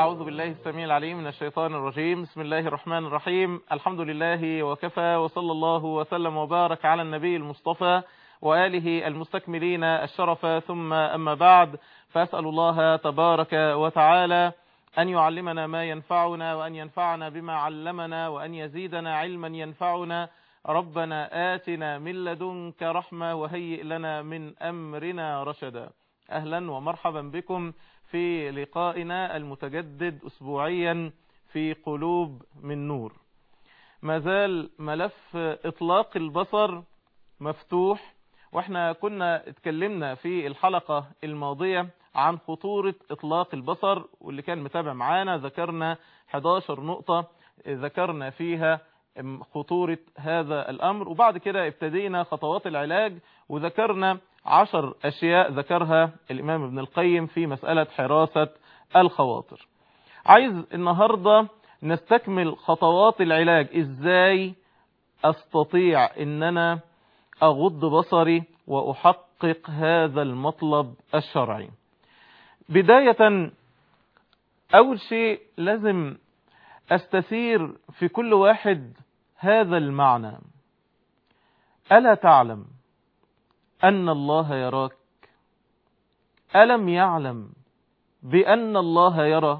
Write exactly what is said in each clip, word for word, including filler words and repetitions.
أعوذ بالله السميع العليم من الشيطان الرجيم. بسم الله الرحمن الرحيم. الحمد لله وكفى، وصلى الله وسلم وبارك على النبي المصطفى وآله المستكملين الشرف، ثم أما بعد، فأسأل الله تبارك وتعالى أن يعلمنا ما ينفعنا، وأن ينفعنا بما علمنا، وأن يزيدنا علما ينفعنا. ربنا آتنا من لدنك رحمة وهيئ لنا من أمرنا رشدا. أهلا ومرحبا بكم في لقائنا المتجدد أسبوعيا في قلوب من نور. ما زال ملف إطلاق البصر مفتوح، واحنا كنا اتكلمنا في الحلقة الماضية عن خطورة إطلاق البصر، واللي كان متابع معانا ذكرنا حداشر نقطة ذكرنا فيها خطورة هذا الأمر، وبعد كده ابتدينا خطوات العلاج وذكرنا عشر أشياء ذكرها الإمام ابن القيم في مسألة حراسة الخواطر. عايز النهاردة نستكمل خطوات العلاج، إزاي أستطيع أن أنا أغض بصري وأحقق هذا المطلب الشرعي. بداية، أول شيء لازم أستثير في كل واحد هذا المعنى: ألا تعلم أن الله يراك؟ ألم يعلم بأن الله يرى؟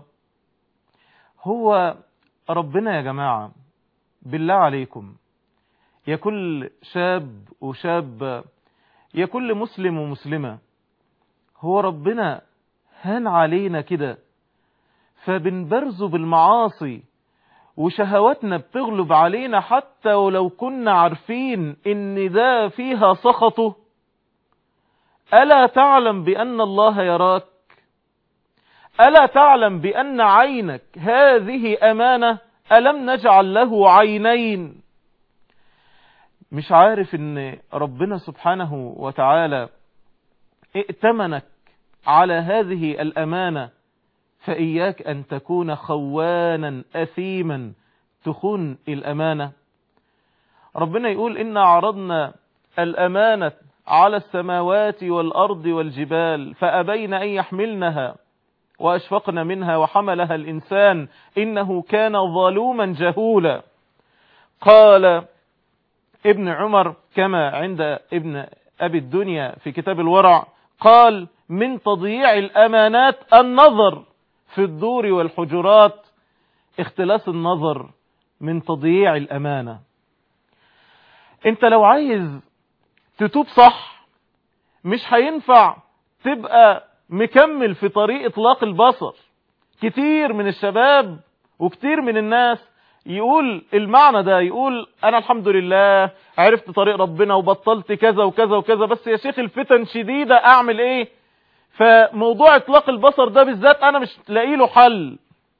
هو ربنا يا جماعة، بالله عليكم، يا كل شاب وشاب، يا كل مسلم ومسلمة، هو ربنا هان علينا كده فبنبرزه بالمعاصي وشهواتنا بتغلب علينا حتى ولو كنا عارفين ان ده فيها سخطه؟ ألا تعلم بأن الله يراك؟ ألا تعلم بأن عينك هذه أمانة؟ ألم نجعل له عينين؟ مش عارف ان ربنا سبحانه وتعالى ائتمنك على هذه الأمانة، فإياك أن تكون خوانا أثيما تخون الأمانة. ربنا يقول: إنا عرضنا الأمانة على السماوات والأرض والجبال فأبين أن يحملنها وأشفقن منها وحملها الإنسان إنه كان ظلوما جهولا. قال ابن عمر كما عند ابن أبي الدنيا في كتاب الورع، قال: من تضييع الأمانات النظر في الدور والحجرات. اختلاس النظر من تضييع الأمانة. انت لو عايز تتوب صح، مش هينفع تبقى مكمل في طريق اطلاق البصر. كتير من الشباب وكتير من الناس يقول المعنى ده، يقول انا الحمد لله عرفت طريق ربنا وبطلت كذا وكذا وكذا، بس يا شيخ الفتن شديدة، اعمل ايه؟ فموضوع اطلاق البصر ده بالذات انا مش لاقي له حل.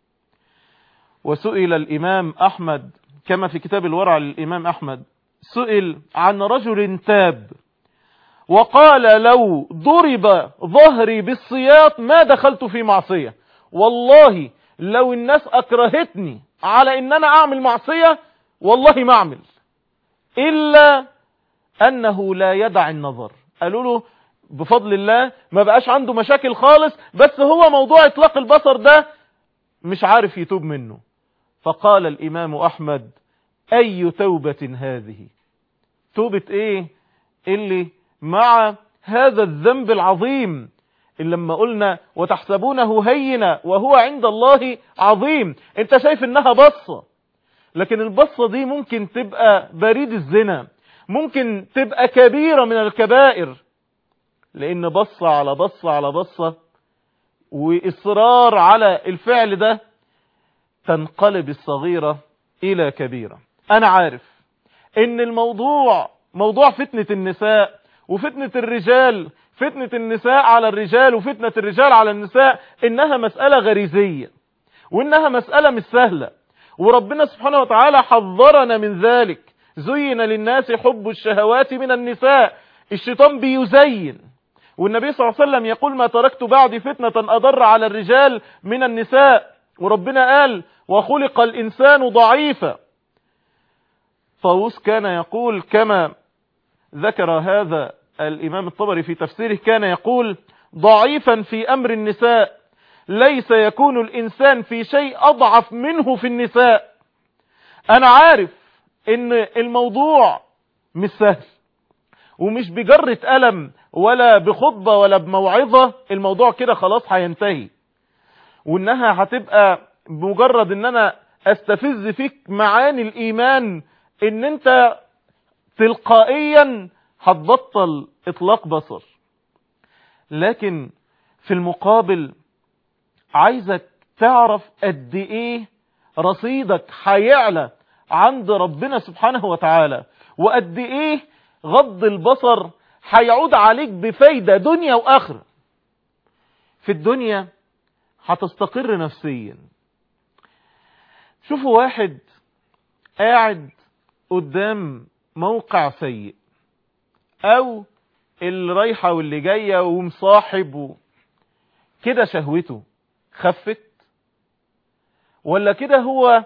وسئل الامام احمد كما في كتاب الورع للامام احمد، سئل عن رجل تاب وقال: لو ضرب ظهري بالسياط ما دخلت في معصية. والله لو الناس اكرهتني على ان انا اعمل معصية والله ما اعمل، الا انه لا يدع النظر. قالوا له بفضل الله ما بقاش عنده مشاكل خالص، بس هو موضوع اطلاق البصر ده مش عارف يتوب منه. فقال الامام احمد: اي توبة هذه؟ توبة ايه اللي مع هذا الذنب العظيم اللي لما قلنا وتحسبونه هينا وهو عند الله عظيم؟ انت شايف انها بصة، لكن البصة دي ممكن تبقى بريد الزنا، ممكن تبقى كبيرة من الكبائر، لان بصة على بصة على بصة واصرار على الفعل ده تنقلب الصغيرة الى كبيرة. انا عارف ان الموضوع موضوع فتنة النساء وفتنة الرجال، فتنة النساء على الرجال وفتنة الرجال على النساء، انها مسألة غريزية وانها مسألة مش سهلة، وربنا سبحانه وتعالى حذرنا من ذلك. زين للناس حب الشهوات من النساء، الشيطان بيزين، والنبي صلى الله عليه وسلم يقول: ما تركت بعد فتنة أضر على الرجال من النساء. وربنا قال: وخلق الإنسان ضعيفا. طاووس كان يقول كما ذكر هذا الإمام الطبري في تفسيره، كان يقول: ضعيفا في أمر النساء ليس يكون الإنسان في شيء أضعف منه في النساء. أنا عارف إن الموضوع مش سهل، ومش بجرة ألم ولا بخطبة ولا بموعظة الموضوع كده خلاص هينتهي، وإنها هتبقى مجرد إن أنا أستفز فيك معاني الإيمان، إن أنت تلقائيا هتبطل إطلاق بصر. لكن في المقابل عايزك تعرف قد إيه رصيدك هيعلى عند ربنا سبحانه وتعالى، وقد إيه غض البصر هيعود عليك بفايدة دنيا وآخرة. في الدنيا هتستقر نفسيا. شوفوا واحد قاعد قدام موقع سيء، او اللي رايحة واللي جاية ومصاحب كده، شهوته خفت ولا كده هو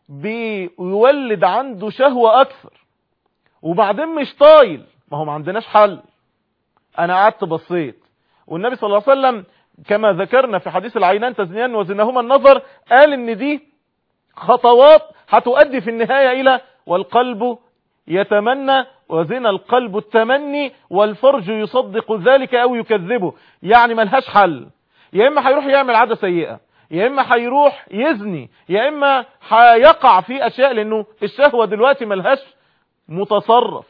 بيولد عنده شهوة اكثر وبعدين مش طايل؟ ما هو ما عندناش حل. انا قعدت بصيت، والنبي صلى الله عليه وسلم كما ذكرنا في حديث العينان تزنيان وزنهما النظر قال ان دي خطوات هتؤدي في النهاية الى والقلب يتمنى وزن القلب التمني والفرج يصدق ذلك او يكذبه. يعني ملهاش حل، يا اما هيروح يعمل عادة سيئة، يا اما هيروح يزني، يا اما هيقع في اشياء، لانه الشهوة دلوقتي ملهاش متصرف.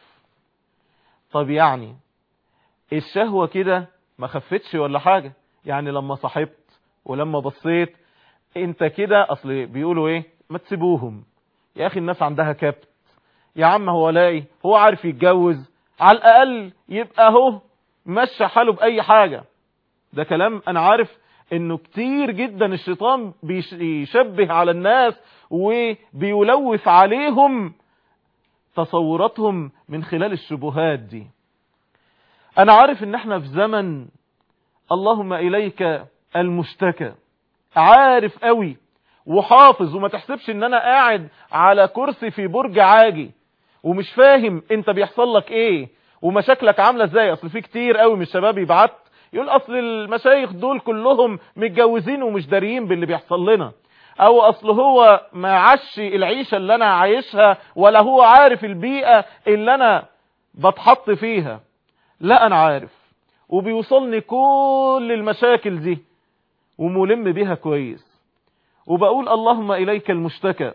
طب يعني الشهوة كده ما خفتش ولا حاجة؟ يعني لما صاحبت ولما بصيت انت كده، اصل بيقولوا ايه، ما تسيبوهم يا اخي، الناس عندها كبت يا عم، هو لاقي هو عارف يتجوز، على الاقل يبقى هو مشى حاله باي حاجة. ده كلام انا عارف انه كتير جدا الشيطان بيشبه على الناس وبيلوث عليهم تصوراتهم من خلال الشبهات دي. انا عارف ان احنا في زمن اللهم اليك المشتكى، عارف قوي وحافظ، وما تحسبش ان انا قاعد على كرسي في برج عاجي ومش فاهم انت بيحصل لك ايه ومشاكلك عاملة ازاي. اصل في كتير قوي من الشباب يبعت يقول اصل المشايخ دول كلهم متجوزين ومش داريين باللي بيحصل لنا، او اصل هو ما عاش العيشة اللي انا عايشها ولا هو عارف البيئة اللي انا بتحط فيها. لا انا عارف، وبيوصلني كل المشاكل دي وملم بيها كويس، وبقول اللهم اليك المشتكى.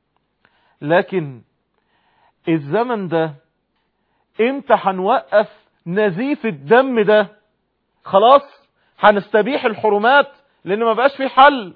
لكن الزمن ده امتى هنوقف نزيف الدم ده؟ خلاص هنستبيح الحرمات لان ما بقاش في حل.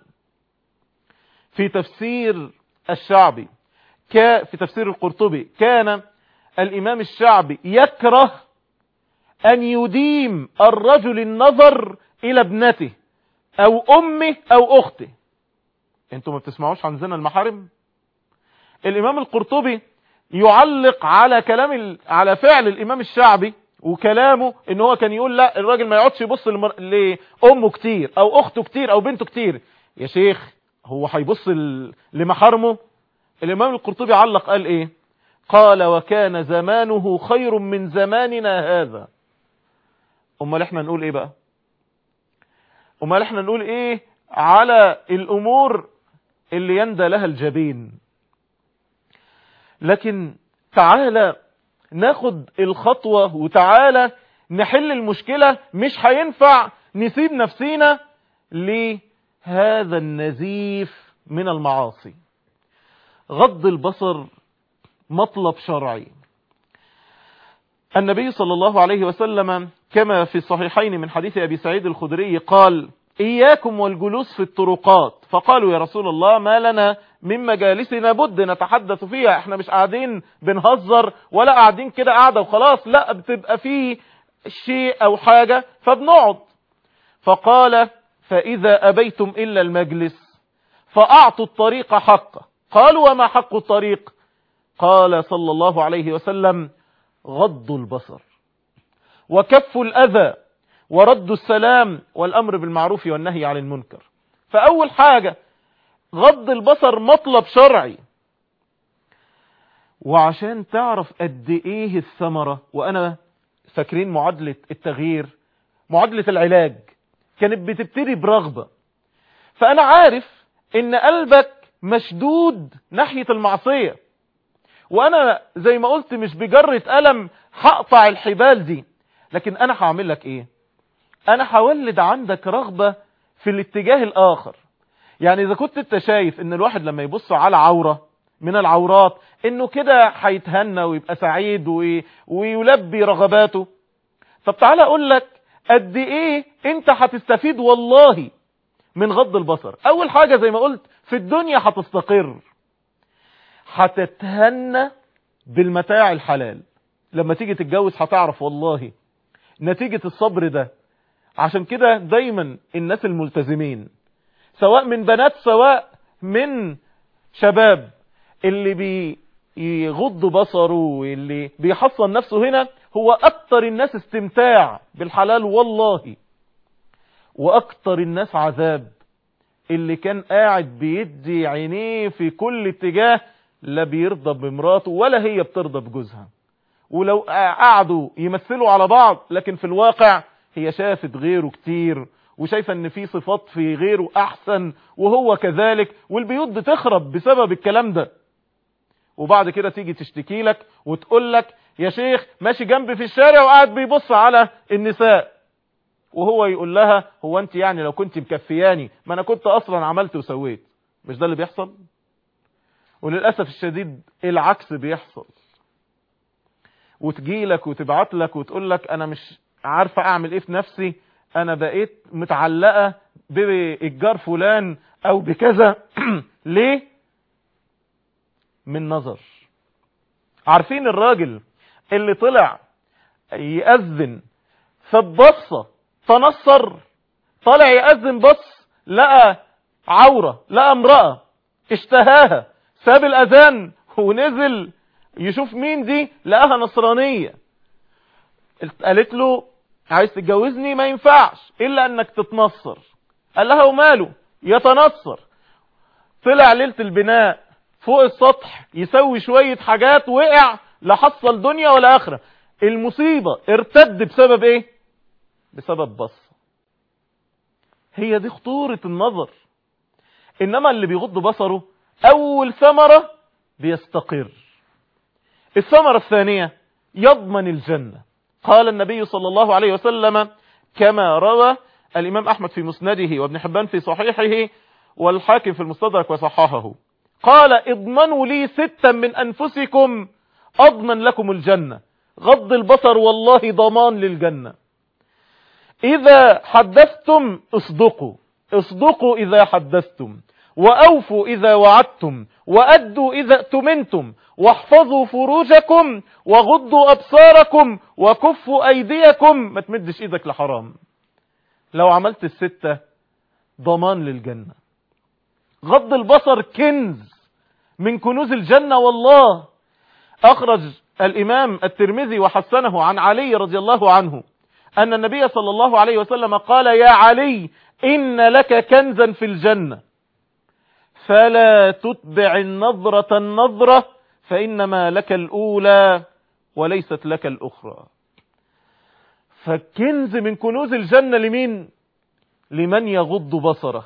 في تفسير الشعبي ك في تفسير القرطبي كان الامام الشعبي يكره ان يديم الرجل النظر الى ابنته او امه او اخته. انتوا ما بتسمعوش عن زنا المحارم؟ الامام القرطبي يعلق على كلام ال... على فعل الامام الشعبي وكلامه، ان هو كان يقول لا الراجل ما يقعدش يبص لمر... لامه كتير او اخته كتير او بنته كتير. يا شيخ هو هيبص ل... لمحارمه؟ الامام القرطبي علق قال ايه؟ قال وكان زمانه خير من زماننا هذا. امال احنا نقول ايه بقى؟ امال احنا نقول ايه على الامور اللي يندى لها الجبين؟ لكن تعالى ناخد الخطوة وتعالى نحل المشكلة. مش هينفع نسيب نفسينا لهذا النزيف من المعاصي. غض البصر مطلب شرعي. النبي صلى الله عليه وسلم كما في الصحيحين من حديث أبي سعيد الخدري قال إياكم والجلوس في الطرقات، فقالوا يا رسول الله ما لنا من مجالسنا بد نتحدث فيها، احنا مش قاعدين بنهزر ولا قاعدين كده قاعدة وخلاص، لا بتبقى فيه شيء او حاجة فبنقعد. فقال فإذا أبيتم إلا المجلس فأعطوا الطريق حقه. قالوا وما حق الطريق؟ قال صلى الله عليه وسلم غض البصر وكف الأذى ورد السلام والأمر بالمعروف والنهي عن المنكر. فأول حاجة غض البصر مطلب شرعي. وعشان تعرف قد ايه الثمرة، وانا فاكرين معادلة التغيير، معادلة العلاج كانت بتبتدي برغبة. فأنا عارف إن قلبك مشدود ناحية المعصية، وأنا زي ما قلت مش بجرة قلم هقطع الحبال دي، لكن أنا هعمل لك إيه؟ أنا هولد عندك رغبة في الاتجاه الآخر. يعني إذا كنت أنت شايف إن الواحد لما يبص على عورة من العورات إنه كده هيتهنى ويبقى سعيد وي... ويلبي رغباته، طب تعالى أقول لك قد إيه أنت هتستفيد والله من غض البصر. أول حاجة زي ما قلت في الدنيا هتستقر، هتتهنى بالمتاع الحلال. لما تيجي تتجوز هتعرف والله نتيجة الصبر ده. عشان كده دايما الناس الملتزمين سواء من بنات سواء من شباب اللي بيغض بصره واللي بيحصن نفسه هنا هو أكتر الناس استمتاع بالحلال والله، وأكتر الناس عذاب اللي كان قاعد بيدي عينيه في كل اتجاه، لا بيرضى بمراته ولا هي بترضى بجوزها، ولو قعدوا يمثلوا على بعض لكن في الواقع هي شافت غيره كتير وشايفة ان في صفات في غيره احسن وهو كذلك، والبيوت بتخرب بسبب الكلام ده. وبعد كده تيجي تشتكي لك وتقول لك يا شيخ ماشي جنبي في الشارع وقاعد بيبص على النساء، وهو يقول لها هو انت يعني لو كنت مكفياني ما انا كنت اصلا عملت وسويت. مش ده اللي بيحصل؟ وللأسف الشديد العكس بيحصل، وتجيلك وتبعت لك وتقول لك انا مش عارفة اعمل ايه في نفسي، انا بقيت متعلقة بالجار فلان او بكذا. ليه؟ من نظر. عارفين الراجل اللي طلع يأذن فبصة تنصر، طلع يأذن بص لقى عورة، لقى امرأة اشتهاها، ساب الأذان ونزل يشوف مين دي، لقاها نصرانية. قالت له عايز تتجوزني؟ ما ينفعش الا انك تتنصر. قال لها وماله يتنصر. طلع ليلة البناء فوق السطح يسوي شوية حاجات، وقع لا حصل دنيا ولا اخرة. المصيبة ارتد بسبب ايه؟ بسبب بص. هي دي خطورة النظر. انما اللي بيغض بصره اول ثمرة بيستقر. الثمرة الثانية يضمن الجنة. قال النبي صلى الله عليه وسلم كما روى الإمام أحمد في مسنده وابن حبان في صحيحه والحاكم في المستدرك وصححه، قال اضمنوا لي ستا من أنفسكم أضمن لكم الجنة. غض البصر والله ضمان للجنة. إذا حدثتم اصدقوا، اصدقوا إذا حدثتم، وأوفوا إذا وعدتم، وأدوا إذا اؤتمنتم، واحفظوا فروجكم، وغضوا أبصاركم، وكفوا أيديكم. ما تمدش إيدك لحرام. لو عملت الستة ضمان للجنة. غض البصر كنز من كنوز الجنة والله. أخرج الإمام الترمذي وحسنه عن علي رضي الله عنه أن النبي صلى الله عليه وسلم قال يا علي إن لك كنزا في الجنة فلا تتبع النظرة النظرة فإنما لك الأولى وليست لك الأخرى. فالكنز من كنوز الجنة لمين؟ لمن يغض بصره.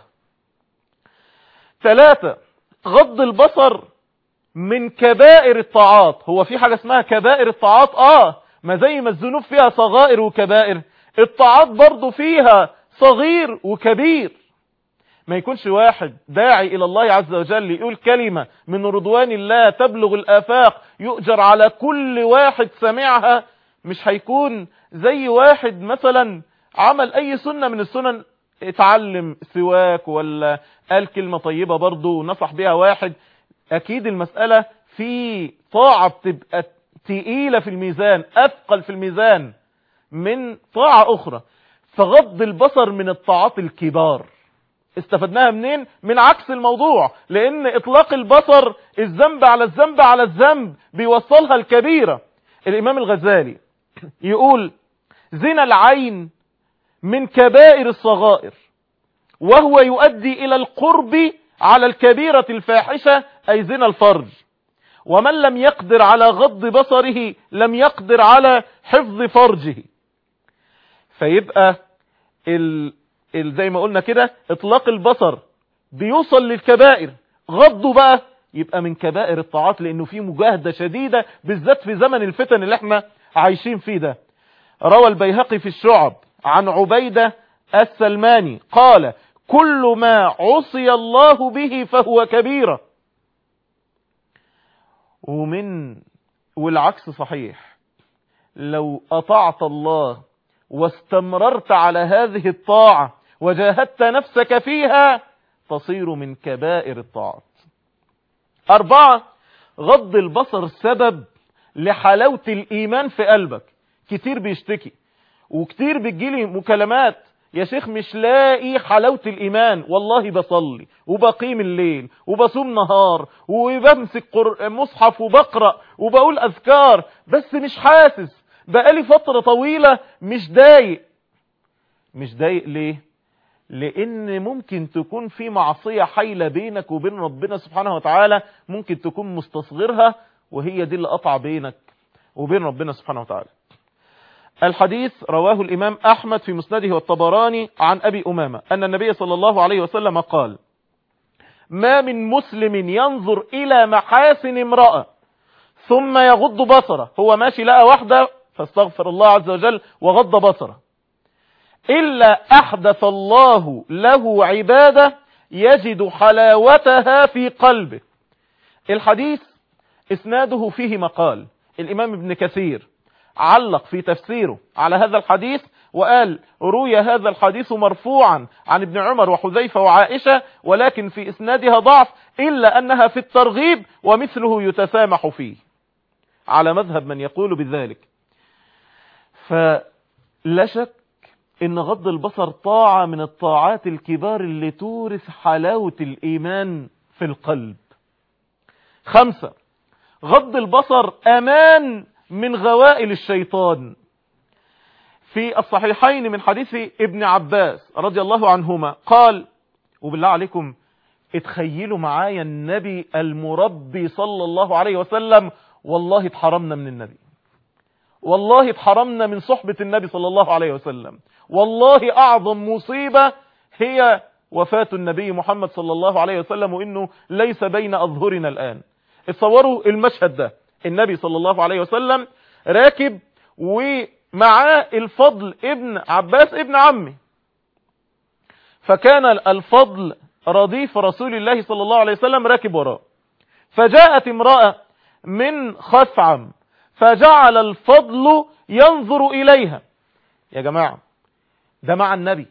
ثلاثة، غض البصر من كبائر الطاعات. هو في حاجة اسمها كبائر الطاعات؟ آه ما زي ما الذنوب فيها صغائر وكبائر، الطاعات برضو فيها صغير وكبير. ما يكونش واحد داعي إلى الله عز وجل يقول كلمة من رضوان الله تبلغ الآفاق يؤجر على كل واحد سمعها، مش هيكون زي واحد مثلا عمل أي سنة من السنن، اتعلم سواك ولا قال كلمة طيبة برضو ونصح بها واحد. أكيد المسألة في طاعة بتبقى تقيلة في الميزان، أثقل في الميزان من طاعة أخرى. فغض البصر من الطاعات الكبار. استفدناها منين؟ من عكس الموضوع، لأن إطلاق البصر الذنب على الذنب على الذنب بيوصلها الكبيرة. الإمام الغزالي يقول زنا العين من كبائر الصغائر وهو يؤدي إلى القرب على الكبيرة الفاحشة أي زنا الفرج، ومن لم يقدر على غض بصره لم يقدر على حفظ فرجه. فيبقى ال... ال... زي ما قلنا كده اطلاق البصر بيوصل للكبائر، غضه بقى يبقى من كبائر الطاعات، لانه في مجاهدة شديدة بالذات في زمن الفتن اللي احنا عايشين فيه ده. روى البيهقي في الشعب عن عبيدة السلماني قال: كل ما عصي الله به فهو كبيرة. ومن والعكس صحيح، لو أطعت الله واستمررت على هذه الطاعة وجاهدت نفسك فيها تصير من كبائر الطاعات. أربعة، غض البصر سبب لحلاوة الإيمان في قلبك. كتير بيشتكي وكتير بتجيلي مكالمات: يا شيخ مش لاقي حلاوة الإيمان، والله بصلي وبقيم الليل وبصوم نهار وبمسك مصحف وبقرأ وبقول أذكار، بس مش حاسس، بقالي فترة طويلة مش دايق. مش دايق ليه؟ لأن ممكن تكون في معصية حيلة بينك وبين ربنا سبحانه وتعالى، ممكن تكون مستصغرها، وهي دي اللي قطع بينك وبين ربنا سبحانه وتعالى. الحديث رواه الإمام أحمد في مسنده والطبراني عن أبي أمامة أن النبي صلى الله عليه وسلم قال: ما من مسلم ينظر إلى محاسن امرأة ثم يغض بصره، هو ماشي لقى واحدة فاستغفر الله عز وجل وغض بصره، إلا أحدث الله له عبادة يجد حلاوتها في قلبه. الحديث إسناده فيه مقال. الإمام ابن كثير علق في تفسيره على هذا الحديث وقال: روي هذا الحديث مرفوعا عن ابن عمر وحذيفة وعائشة، ولكن في إسنادها ضعف، إلا أنها في الترغيب ومثله يتسامح فيه، على مذهب من يقول بذلك. فلا شك إن غض البصر طاعة من الطاعات الكبار اللي تورث حلاوة الإيمان في القلب. خمسة، غض البصر أمان من غوائل الشيطان. في الصحيحين من حديث ابن عباس رضي الله عنهما قال، وبالله عليكم اتخيلوا معايا النبي المربي صلى الله عليه وسلم، والله اتحرمنا من النبي، والله اتحرمنا من صحبة النبي صلى الله عليه وسلم، والله أعظم مصيبة هي وفاة النبي محمد صلى الله عليه وسلم، وإنه ليس بين أظهرنا الآن. اتصوروا المشهد ده، النبي صلى الله عليه وسلم راكب ومعاه الفضل ابن عباس ابن عمه، فكان الفضل رديف رسول الله صلى الله عليه وسلم راكب وراه، فجاءت امرأة من خثعم فجعل الفضل ينظر إليها. يا جماعة ده مع النبي،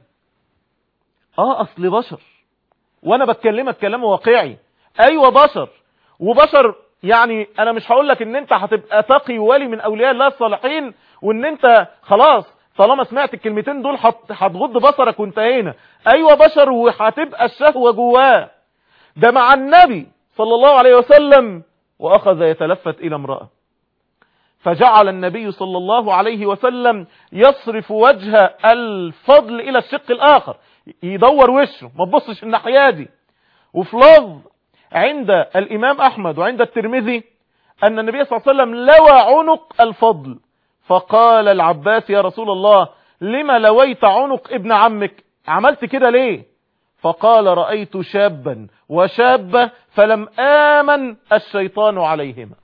اه اصل بشر، وانا بتكلمك كلام واقعي، ايوه بشر، وبشر يعني انا مش هقول لك ان انت هتبقى تقي ولي من اولياء الله الصالحين وان انت خلاص طالما سمعت الكلمتين دول هتغض بصرك وانتهينا. ايوه بشر وهتبقى الشهوة جواه. ده مع النبي صلى الله عليه وسلم واخذ يتلفت الى امرأة، فجعل النبي صلى الله عليه وسلم يصرف وجه الفضل الى الشق الاخر، يدور وشه ما تبصش الناحية دي. وفي لفظ عند الامام احمد وعند الترمذي ان النبي صلى الله عليه وسلم لوى عنق الفضل، فقال العباس: يا رسول الله لما لويت عنق ابن عمك، عملت كده ليه؟ فقال: رأيت شابا وشابة فلم آمن الشيطان عليهما.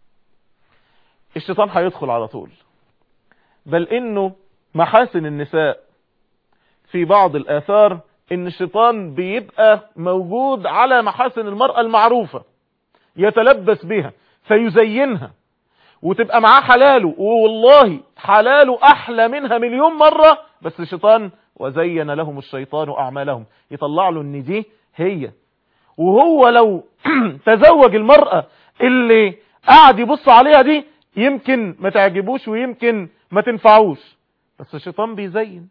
الشيطان هيدخل على طول، بل انه محاسن النساء في بعض الآثار ان الشيطان بيبقى موجود على محاسن المرأة المعروفة، يتلبس بها فيزينها وتبقى معاه حلاله، والله حلاله احلى منها مليون مرة، بس الشيطان وزين لهم الشيطان اعمالهم، يطلع له ان دي هي. وهو لو تزوج المرأة اللي قاعد يبص عليها دي يمكن ما تعجبوش ويمكن ما تنفعوش، بس الشيطان بيزين.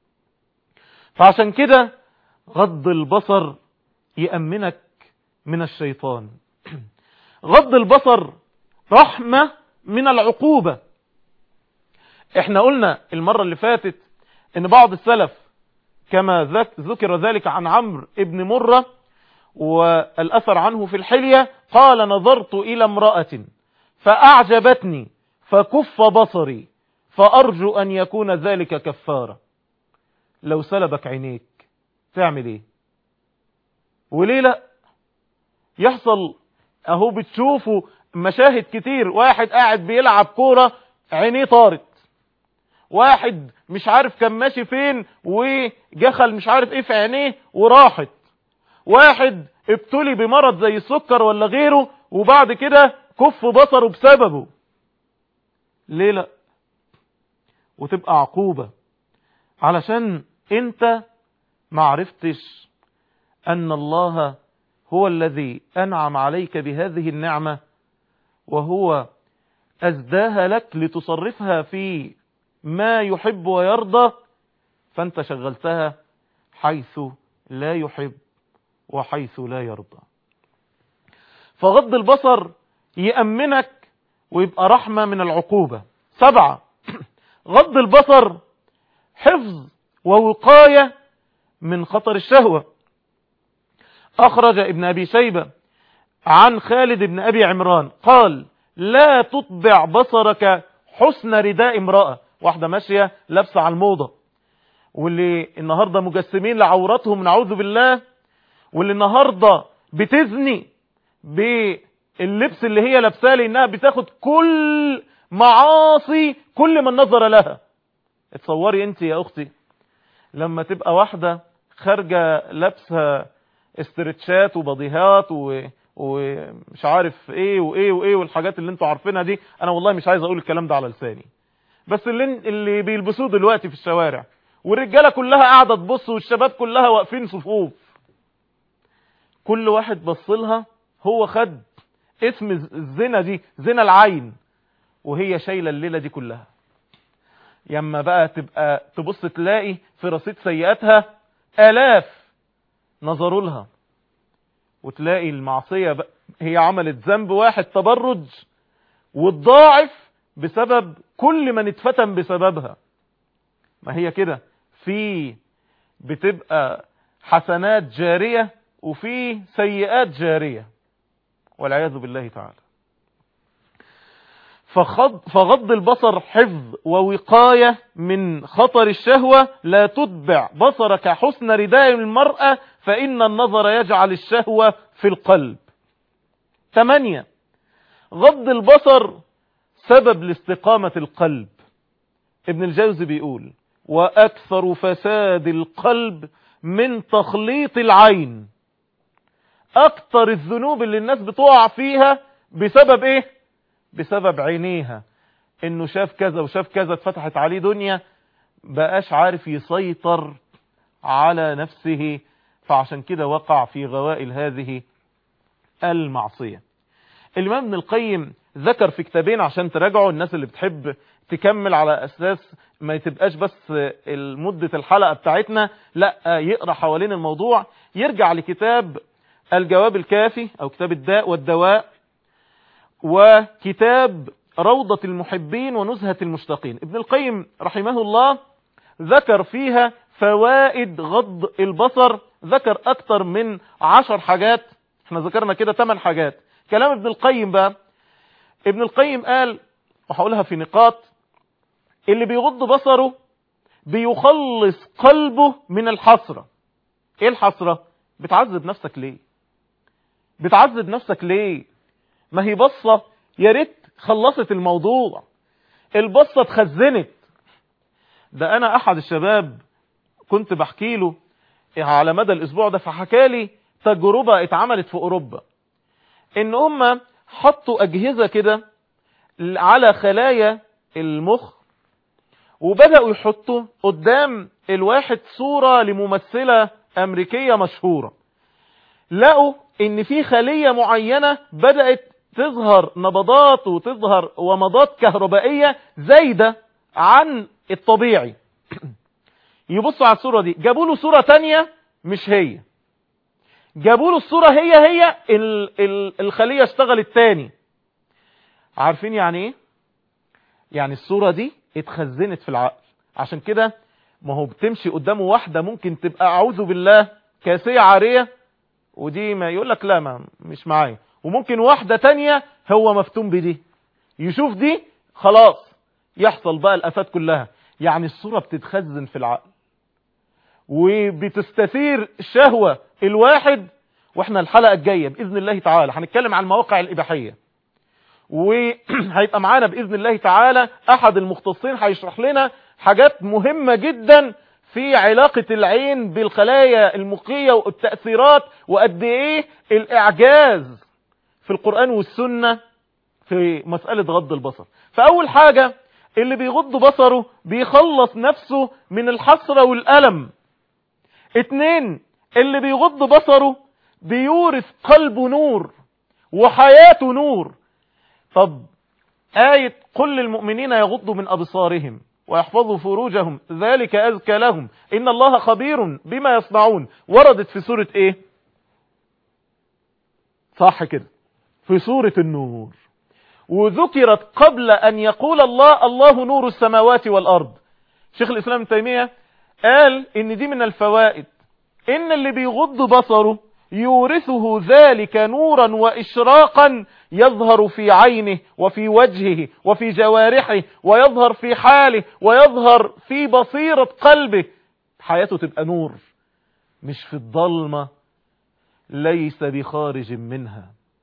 فعشان كده غض البصر يأمنك من الشيطان. غض البصر رحمة من العقوبة. احنا قلنا المرة اللي فاتت ان بعض السلف كما ذكر ذلك عن عمرو ابن مرة والأثر عنه في الحلية قال: نظرت إلى امرأة فأعجبتني فكف بصري فأرجو أن يكون ذلك كفارة. لو سلبك عينيك تعمل ايه؟ وليه لا؟ يحصل اهو، بتشوفوا مشاهد كتير، واحد قاعد بيلعب كورة عينيه طارت، واحد مش عارف كان ماشي فين وجخل مش عارف ايه في عينيه وراحت، واحد ابتلي بمرض زي السكر ولا غيره وبعد كده كف بصره بسببه. ليه لا؟ وتبقى عقوبة علشان انت معرفتش ان الله هو الذي انعم عليك بهذه النعمة، وهو ازداها لك لتصرفها في ما يحب ويرضى، فانت شغلتها حيث لا يحب وحيث لا يرضى. فغض البصر يأمنك ويبقى رحمة من العقوبة. سبعة، غض البصر حفظ ووقاية من خطر الشهوة. أخرج ابن أبي شيبة عن خالد بن أبي عمران قال: لا تطبع بصرك حسن رداء امرأة. واحدة ماشية لابسة على الموضة، واللي النهاردة مجسمين لعورتهم نعوذ بالله، واللي النهاردة بتزني باللبس اللي هي لابساه لانها بتاخد كل معاصي كل من نظر لها. اتصوري انت يا اختي لما تبقى واحدة خارجة لابسة استرتشات وبضيهات و... ومش عارف ايه وايه وايه والحاجات اللي انتوا عارفينها دي. انا والله مش عايز اقول الكلام ده على لساني، بس اللي, اللي بيلبسوه دلوقتي في الشوارع، والرجالة كلها قاعدة تبص والشباب كلها واقفين صفوف، كل واحد بصلها هو خد اسم الزنا دي زنا العين، وهي شايلة الليلة دي كلها. يما بقى تبقى تبص تلاقي في رصيد سيئاتها آلاف نظروا لها، وتلاقي المعصية بقى هي عملت ذنب واحد تبرج والضاعف بسبب كل من اتفتن بسببها. ما هي كده، في بتبقى حسنات جارية وفي سيئات جارية والعياذ بالله تعالى. فغض, فغض البصر حفظ ووقاية من خطر الشهوة. لا تتبع بصرك حسن رداء المرأة فإن النظر يجعل الشهوة في القلب. ثمانية، غض البصر سبب لاستقامة القلب. ابن الجوزي بيقول: وأكثر فساد القلب من تخليط العين. أكثر الذنوب اللي الناس بتقع فيها بسبب إيه؟ بسبب عينيها، إنه شاف كذا وشاف كذا اتفتحت عليه دنيا، بقاش عارف يسيطر على نفسه، فعشان كده وقع في غوائل هذه المعصية. الإمام ابن القيم ذكر في كتابين عشان تراجعوا الناس اللي بتحب تكمل على أساس ما تبقاش بس مدة الحلقة بتاعتنا، لا يقرأ حوالين الموضوع. يرجع لكتاب الجواب الكافي أو كتاب الداء والدواء، وكتاب روضة المحبين ونزهة المشتاقين. ابن القيم رحمه الله ذكر فيها فوائد غض البصر، ذكر أكتر من عشر حاجات، احنا ذكرنا كده ثمان حاجات. كلام ابن القيم بقى، ابن القيم قال وحاولها في نقاط: اللي بيغض بصره بيخلص قلبه من الحسرة. ايه الحسرة؟ بتعذب نفسك ليه؟ بتعذب نفسك ليه؟ ما هي بصة يا ريت خلصت الموضوع، البصة اتخزنت. ده انا احد الشباب كنت بحكي له على مدى الاسبوع ده، فحكالي تجربة اتعملت في اوروبا، ان هم حطوا اجهزة كده على خلايا المخ، وبدأوا يحطوا قدام الواحد صورة لممثلة امريكية مشهورة. لقوا ان في خلية معينة بدأت تظهر نبضات وتظهر ومضات كهربائية زايدة عن الطبيعي. يبصوا على الصورة دي، جابوا له صورة تانية مش هي، جابوا له الصورة هي هي، ال ال الخلية اشتغلت تاني. عارفين يعني ايه؟ يعني الصورة دي اتخزنت في العقل. عشان كده ما هو بتمشي قدامه واحدة ممكن تبقى اعوذ بالله كاسية عارية، ودي ما يقول لك لا ما مش معايا، وممكن واحدة تانية هو مفتون بدي، يشوف دي خلاص يحصل بقى الآفات كلها. يعني الصورة بتتخزن في العقل وبتستثير شهوة الواحد، واحنا الحلقة الجاية بإذن الله تعالى هنتكلم عن المواقع الإباحية، وهيبقى معانا بإذن الله تعالى أحد المختصين هيشرح لنا حاجات مهمة جدا في علاقة العين بالخلايا المخية والتأثيرات، وقد ايه الإعجاز في القرآن والسنة في مسألة غض البصر. فأول حاجة، اللي بيغض بصره بيخلص نفسه من الحسرة والألم. اتنين، اللي بيغض بصره بيورث قلبه نور وحياته نور. طب آية قل للمؤمنين يغضوا من أبصارهم ويحفظوا فروجهم ذلك أزكى لهم إن الله خبير بما يصنعون، وردت في سورة ايه؟ صح كده، في سورة النور، وذكرت قبل أن يقول الله الله نور السماوات والأرض. شيخ الإسلام ابن تيمية قال إن دي من الفوائد، إن اللي بيغض بصره يورثه ذلك نورا وإشراقا يظهر في عينه وفي وجهه وفي جوارحه، ويظهر في حاله، ويظهر في بصيرة قلبه. حياته تبقى نور مش في الظلمة، ليس بخارج منها.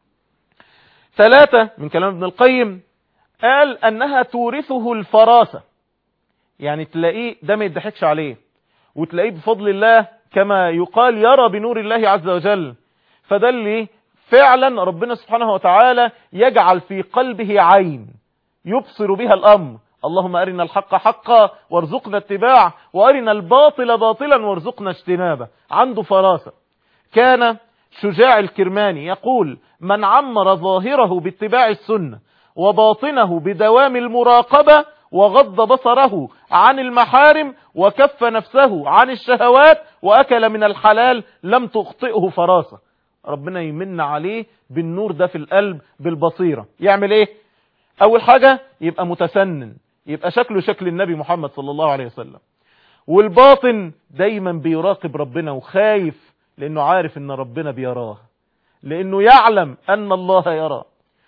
ثلاثة، من كلام ابن القيم، قال أنها تورثه الفراسة، يعني تلاقيه ده ما يضحكش عليه، وتلاقيه بفضل الله كما يقال يرى بنور الله عز وجل. فده اللي فعلا ربنا سبحانه وتعالى يجعل في قلبه عين يبصر بها الأمر. اللهم أرنا الحق حقا وارزقنا اتباعه، وأرنا الباطل باطلا وارزقنا اجتنابه. عنده فراسة. كان شجاع الكرماني يقول: من عمر ظاهره باتباع السنة وباطنه بدوام المراقبة وغض بصره عن المحارم وكف نفسه عن الشهوات وأكل من الحلال لم تخطئه فراسة. ربنا يمن عليه بالنور ده في القلب بالبصيرة. يعمل ايه؟ اول حاجة يبقى متسنن، يبقى شكله شكل النبي محمد صلى الله عليه وسلم. والباطن دايما بيراقب ربنا وخايف، لانه عارف ان ربنا بيراه، لانه يعلم ان الله يراه.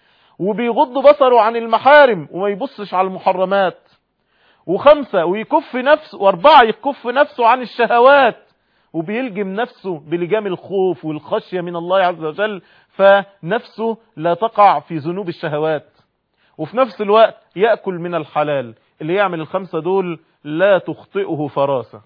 وبيغض بصره عن المحارم وما يبصش على المحرمات. وخمسة، ويكف نفسه. واربعة، يكف نفسه عن الشهوات، وبيلجم نفسه بلجام الخوف والخشية من الله عز وجل، فنفسه لا تقع في ذنوب الشهوات. وفي نفس الوقت يأكل من الحلال. اللي يعمل الخمسة دول لا تخطئه فراسة.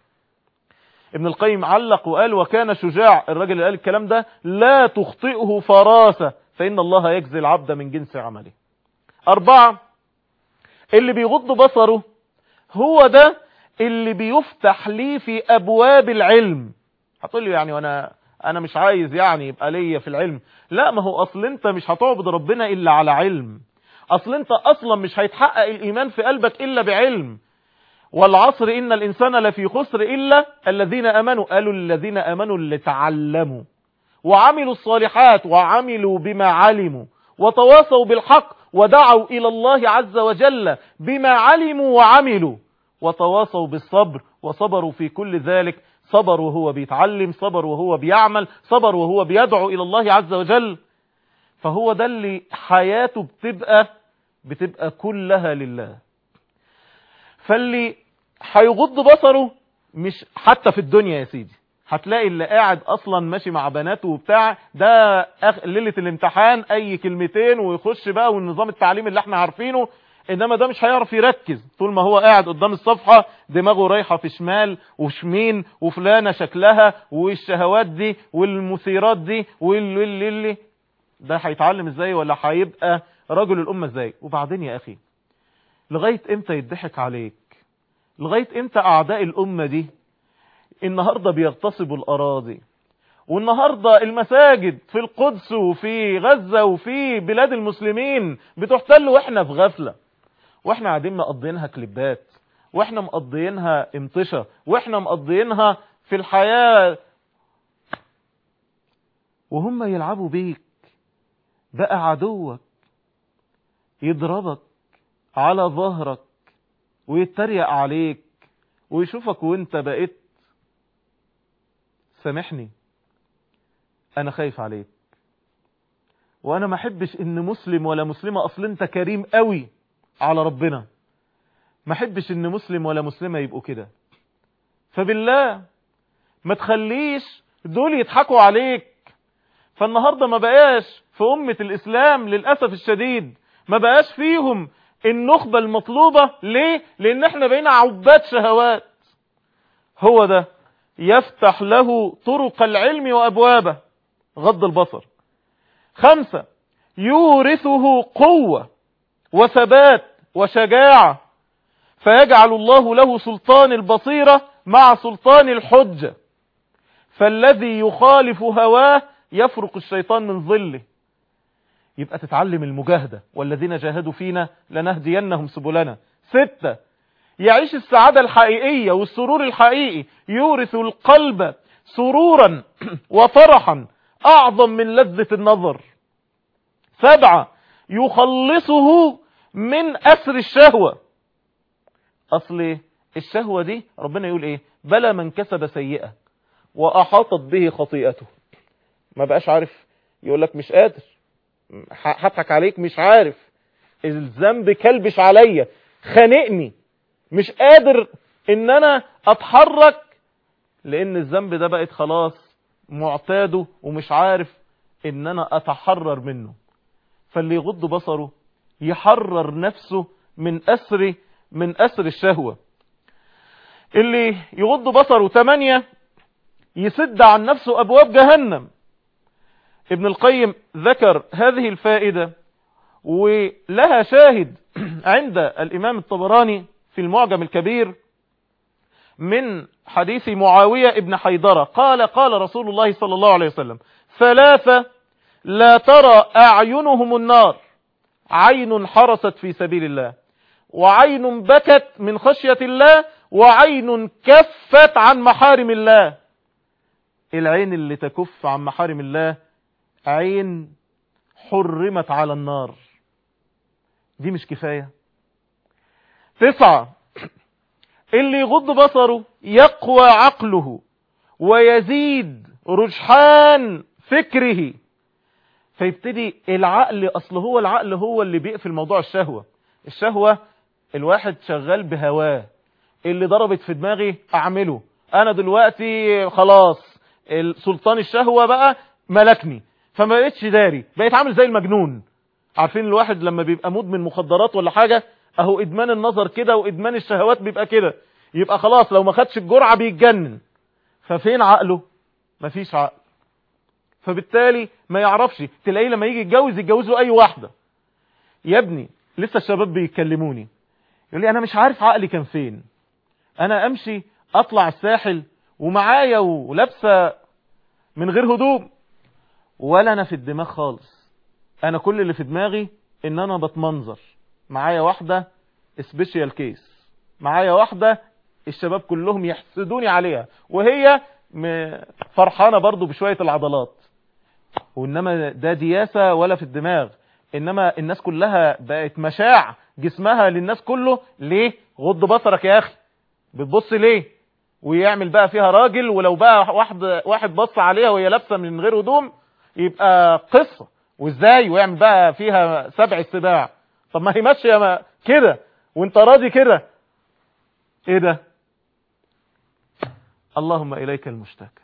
ابن القيم علق وقال: وكان شجاع، الرجل اللي قال الكلام ده، لا تخطئه فراسة فإن الله يجزي العبد من جنس عمله. أربعة، اللي بيغض بصره هو ده اللي بيفتح ليه في أبواب العلم. هتقول لي يعني وانا انا مش عايز يعني يبقى ليا في العلم. لا، ما هو اصل انت مش هتعبد ربنا الا على علم. اصل انت اصلا مش هيتحقق الايمان في قلبك الا بعلم. والعصر ان الانسان لفي خسر الا الذين امنوا. قالوا الذين امنوا اللي تعلموا وعملوا الصالحات وعملوا بما علموا وتواصوا بالحق ودعوا الى الله عز وجل بما علموا وعملوا وتواصوا بالصبر وصبروا في كل ذلك. صبر وهو بيتعلم، صبر وهو بيعمل، صبر وهو بيدعو إلى الله عز وجل. فهو ده اللي حياته بتبقى بتبقى كلها لله. فاللي هيغض بصره مش حتى في الدنيا يا سيدي، هتلاقي اللي قاعد أصلا ماشي مع بناته وبتاع ده أخ... ليلة الامتحان أي كلمتين ويخش بقى، والنظام التعليمي اللي احنا عارفينه. انما ده مش هيعرف يركز طول ما هو قاعد قدام الصفحة، دماغه رايحة في شمال وشمين وفلانة شكلها والشهوات دي والمثيرات دي واللي ده هيتعلم ازاي؟ ولا هيبقى رجل الامة ازاي؟ وبعدين يا اخي، لغاية امتى يضحك عليك؟ لغاية امتى اعداء الامة دي النهاردة بيغتصبوا الاراضي، والنهاردة المساجد في القدس وفي غزة وفي بلاد المسلمين بتحتل واحنا في غفلة، واحنا قاعدين مقضينها كليبات، واحنا مقضينها امطشة، واحنا مقضينها في الحياة، وهم يلعبوا بيك. بقى عدوك يضربك على ظهرك ويتريق عليك ويشوفك وانت بقيت، سامحني انا خايف عليك، وانا ما احبش ان مسلم ولا مسلمة، اصل انت كريم قوي على ربنا، ما احبش ان مسلم ولا مسلمة يبقوا كده. فبالله ما تخليش دول يضحكوا عليك، فالنهاردة ما بقاش في أمة الإسلام للأسف الشديد ما بقاش فيهم النخبة المطلوبة. ليه؟ لأن احنا بقينا عباد شهوات. هو ده يفتح له طرق العلم وأبوابه، غض البصر. خمسة، يورثه قوة وثبات وشجاعة، فيجعل الله له سلطان البصيرة مع سلطان الحجة، فالذي يخالف هواه يفرق الشيطان من ظله. يبقى تتعلم المجاهدة، والذين جاهدوا فينا لنهدينهم سبلنا. ستة، يعيش السعادة الحقيقية والسرور الحقيقي، يورث القلب سرورا وفرحا أعظم من لذة النظر. سبعة، يخلصه من أسر الشهوة. أصل الشهوة دي ربنا يقول إيه؟ بلى من كسب سيئة وأحاطت به خطيئته. ما بقاش عارف، يقول لك مش قادر، هضحك عليك، مش عارف، الذنب كلبش عليا، خانقني، مش قادر ان انا اتحرك، لان الذنب ده بقت خلاص معتاده ومش عارف ان انا اتحرر منه. فاللي يغض بصره يحرر نفسه من اسر من اسر الشهوة. اللي يغض بصره تمانية، يسد عن نفسه ابواب جهنم. ابن القيم ذكر هذه الفائدة ولها شاهد عند الامام الطبراني في المعجم الكبير من حديث معاوية ابن حيدرة قال قال رسول الله صلى الله عليه وسلم: ثلاثة لا ترى أعينهم النار، عين حرست في سبيل الله، وعين بكت من خشية الله، وعين كفت عن محارم الله. العين اللي تكف عن محارم الله عين حرمت على النار. دي مش كفاية؟ تسعة، اللي يغض بصره يقوى عقله ويزيد رجحان فكره، فيبتدي العقل، اصل هو العقل هو اللي بيقفل موضوع الشهوة. الشهوة الواحد شغال بهواه، اللي ضربت في دماغي اعمله، انا دلوقتي خلاص سلطان الشهوة بقى ملكني، فما بقتش داري، بقيت عامل زي المجنون. عارفين الواحد لما بيبقى مدمن مخدرات ولا حاجة، اهو ادمان النظر كده وادمان الشهوات بيبقى كده، يبقى خلاص لو ما خدش الجرعة بيتجنن. ففين عقله؟ مفيش عقل، فبالتالي ما يعرفش. تلاقيه لما يجي يتجوز يتجوز له اي واحدة. يا ابني لسه الشباب بيكلموني يقول لي انا مش عارف عقلي كان فين، انا امشي اطلع الساحل ومعايا ولابسه من غير هدوم، ولا انا في الدماغ خالص، انا كل اللي في دماغي ان انا بتمنظر، معايا واحدة سبيشيال كيس، معايا واحدة الشباب كلهم يحسدوني عليها، وهي فرحانة برضو بشوية العضلات، وانما ده دياسة ولا في الدماغ. انما الناس كلها بقت مشاع جسمها للناس كله. ليه؟ غض بصرك يا اخي، بتبص ليه؟ ويعمل بقى فيها راجل، ولو بقى واحد واحد بص عليها وهي لابسه من غير هدوم يبقى قصة، وازاي؟ ويعمل بقى فيها سبع السباع. طب ما هي ماشيه كده وانت راضي كده، ايه ده؟ اللهم اليك المشتكى.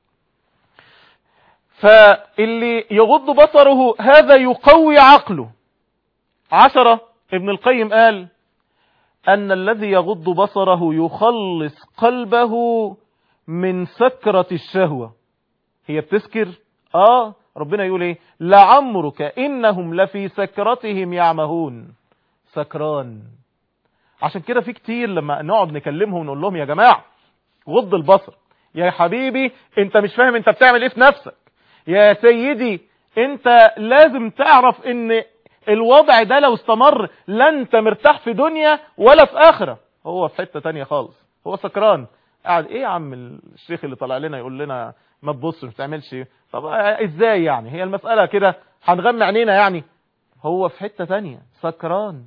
فاللي يغض بصره هذا يقوي عقله. عشرة، ابن القيم قال أن الذي يغض بصره يخلص قلبه من سكرة الشهوة. هي بتسكر؟ آه، ربنا يقول إيه؟ لعمرك إنهم لفي سكرتهم يعمهون. سكران. عشان كده في كتير لما نقعد نكلمهم ونقول لهم يا جماعة غض البصر، يا حبيبي انت مش فاهم انت بتعمل ايه في نفسك، يا سيدي انت لازم تعرف ان الوضع ده لو استمر لا انت مرتاح في دنيا ولا في اخرة. هو في حتة تانية خالص، هو سكران. قاعد ايه يا عم الشيخ اللي طلع لنا يقول لنا ما تبصش ما تعملش؟ طب ازاي يعني؟ هي المسألة كده هنغمى عينينا يعني؟ هو في حتة تانية سكران.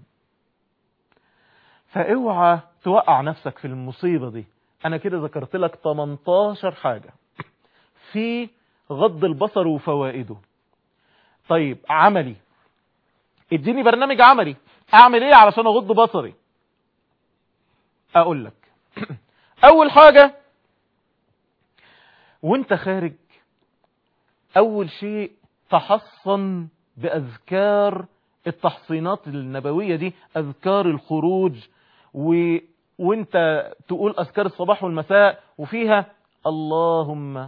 فاوعى توقع نفسك في المصيبة دي. انا كده ذكرت لك تمنتاشر حاجة في غض البصر وفوائده. طيب عملي، اديني برنامج عملي اعمل ايه علشان اغض بصري؟ اقول لك اول حاجة، وانت خارج أول شيء تحصن بأذكار التحصينات النبوية دي، أذكار الخروج، و... وانت تقول أذكار الصباح والمساء وفيها اللهم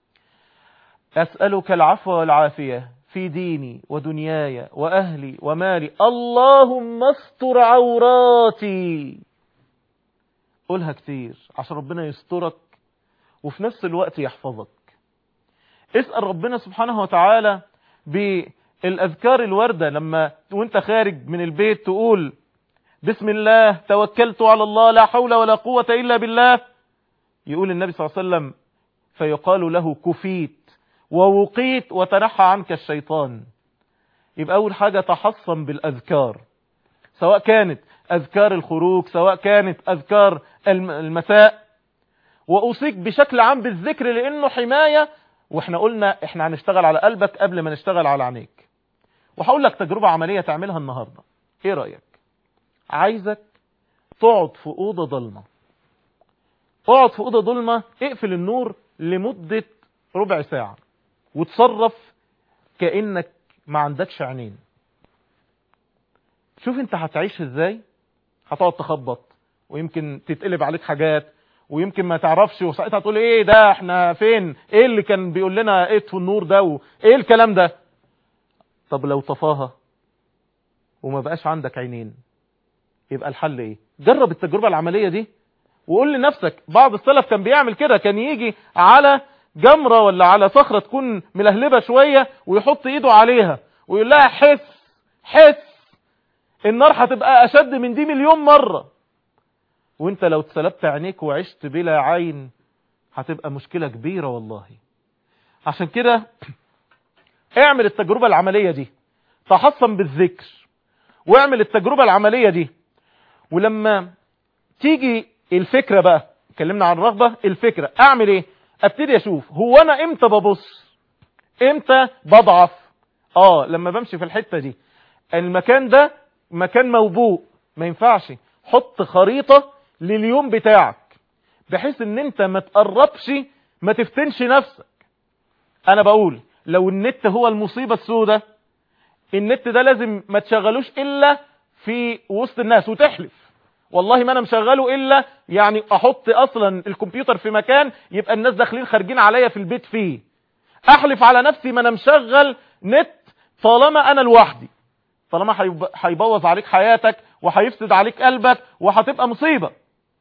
أسألك العفو والعافية في ديني ودنياي وأهلي ومالي، اللهم استر عوراتي. قولها كتير عشان ربنا يسترك وفي نفس الوقت يحفظك. اسأل ربنا سبحانه وتعالى بالأذكار الوردة، لما وانت خارج من البيت تقول بسم الله توكلت على الله لا حول ولا قوة إلا بالله، يقول النبي صلى الله عليه وسلم فيقال له كفيت ووقيت وتنحى عنك الشيطان. يبقى أول حاجة تحصن بالأذكار، سواء كانت أذكار الخروج سواء كانت أذكار المساء. وأوصيك بشكل عام بالذكر لأنه حماية، واحنا قلنا احنا هنشتغل على قلبك قبل ما نشتغل على عينيك. وهقول لك تجربة عملية تعملها النهاردة، ايه رأيك؟ عايزك تقعد في أوضة ضلمة، اقعد في أوضة ضلمة، اقفل النور لمدة ربع ساعة وتصرف كأنك ما عندكش عينين. شوف انت هتعيش ازاي. هتقعد تخبط ويمكن تتقلب عليك حاجات ويمكن ما تعرفش، وساعتها تقول ايه ده، احنا فين، ايه اللي كان بيقول لنا ايه في النور ده وايه الكلام ده. طب لو طفاها وما بقاش عندك عينين يبقى الحل ايه؟ جرب التجربة العملية دي وقول لنفسك. بعض السلف كان بيعمل كده، كان يجي على جمرة ولا على صخرة تكون ملهلبة شوية ويحط ايده عليها ويقول لها حس حس، النار هتبقى اشد من دي مليون مرة. وانت لو اتسلبت عينيك وعشت بلا عين هتبقى مشكلة كبيرة والله. عشان كده اعمل التجربة العملية دي، تحصن بالذكر واعمل التجربة العملية دي. ولما تيجي الفكرة بقى، اتكلمنا عن الرغبة، الفكرة اعمل ايه؟ ابتدي اشوف هو انا امتى ببص، امتى بضعف. اه لما بمشي في الحتة دي المكان ده مكان موبوء ما ينفعش. حط خريطة لليوم بتاعك بحيث ان انت ما تقربش، ما تفتنش نفسك. انا بقول لو النت هو المصيبة السوداء، النت ده لازم ما تشغلوش الا في وسط الناس وتحلف والله ما انا مشغله الا يعني احط اصلا الكمبيوتر في مكان يبقى الناس داخلين خارجين عليا في البيت فيه. احلف على نفسي ما انا مشغل نت طالما انا لوحدي، طالما هيبوظ عليك حياتك وهيفسد عليك قلبك وهتبقى مصيبة.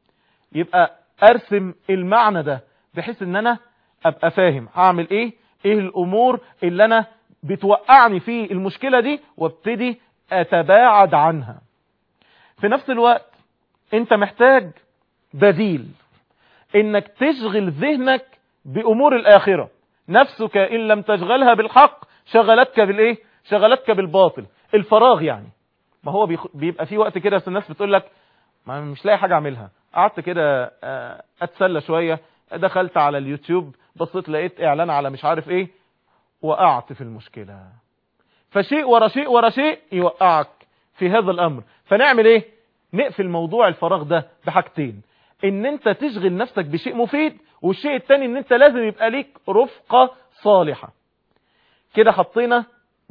يبقى ارسم المعنى ده بحيث ان انا ابقى فاهم هعمل ايه، ايه الامور اللي انا بتوقعني في المشكلة دي وابتدي اتباعد عنها. في نفس الوقت انت محتاج بديل، انك تشغل ذهنك بامور الاخرة. نفسك ان لم تشغلها بالحق شغلتك بالايه؟ شغلتك بالباطل. الفراغ يعني، ما هو بيبقى في وقت كده الناس بتقول لك ما مش لاقي حاجة اعملها، قعدت كده اتسلى شوية، دخلت على اليوتيوب بصيت لقيت اعلان على مش عارف ايه، وقعت في المشكلة. فشيء ورا شيء ورا شيء يوقعك في هذا الامر. فنعمل ايه؟ نقفل موضوع الفراغ ده بحاجتين، ان انت تشغل نفسك بشيء مفيد، والشيء التاني ان انت لازم يبقى ليك رفقة صالحة. كده حطينا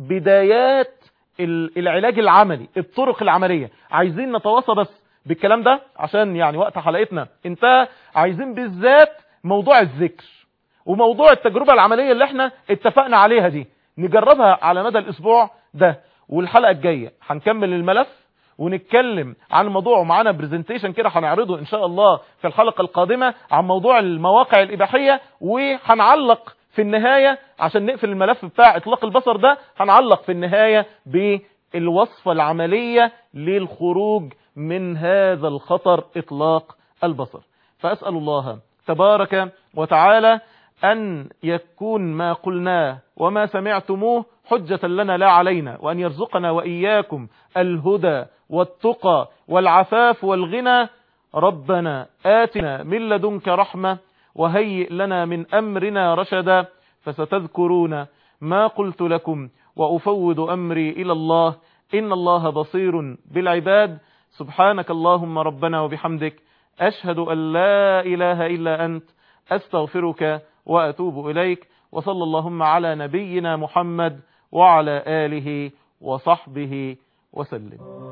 بدايات العلاج العملي، الطرق العملية. عايزين نتواصى بس بالكلام ده عشان يعني وقت حلقتنا انتهى. عايزين بالذات موضوع الذكر وموضوع التجربة العملية اللي احنا اتفقنا عليها دي نجربها على مدى الاسبوع ده. والحلقة الجاية هنكمل الملف ونتكلم عن الموضوع، ومعانا برزنتيشن كده هنعرضه ان شاء الله في الحلقة القادمة عن موضوع المواقع الاباحية. وهنعلق في النهاية عشان نقفل الملف بتاع اطلاق البصر ده، هنعلق في النهاية بالوصفة العملية للخروج من هذا الخطر اطلاق البصر. فاسأل الله تبارك وتعالى أن يكون ما قلناه وما سمعتموه حجة لنا لا علينا، وأن يرزقنا وإياكم الهدى والتقى والعفاف والغنى. ربنا آتنا من لدنك رحمة وهيئ لنا من أمرنا رشدا. فستذكرون ما قلت لكم وأفوض أمري إلى الله، إن الله بصير بالعباد. سبحانك اللهم ربنا وبحمدك، أشهد أن لا إله إلا أنت، أستغفرك وأتوب إليك. وصلى اللهم على نبينا محمد وعلى آله وصحبه وسلم.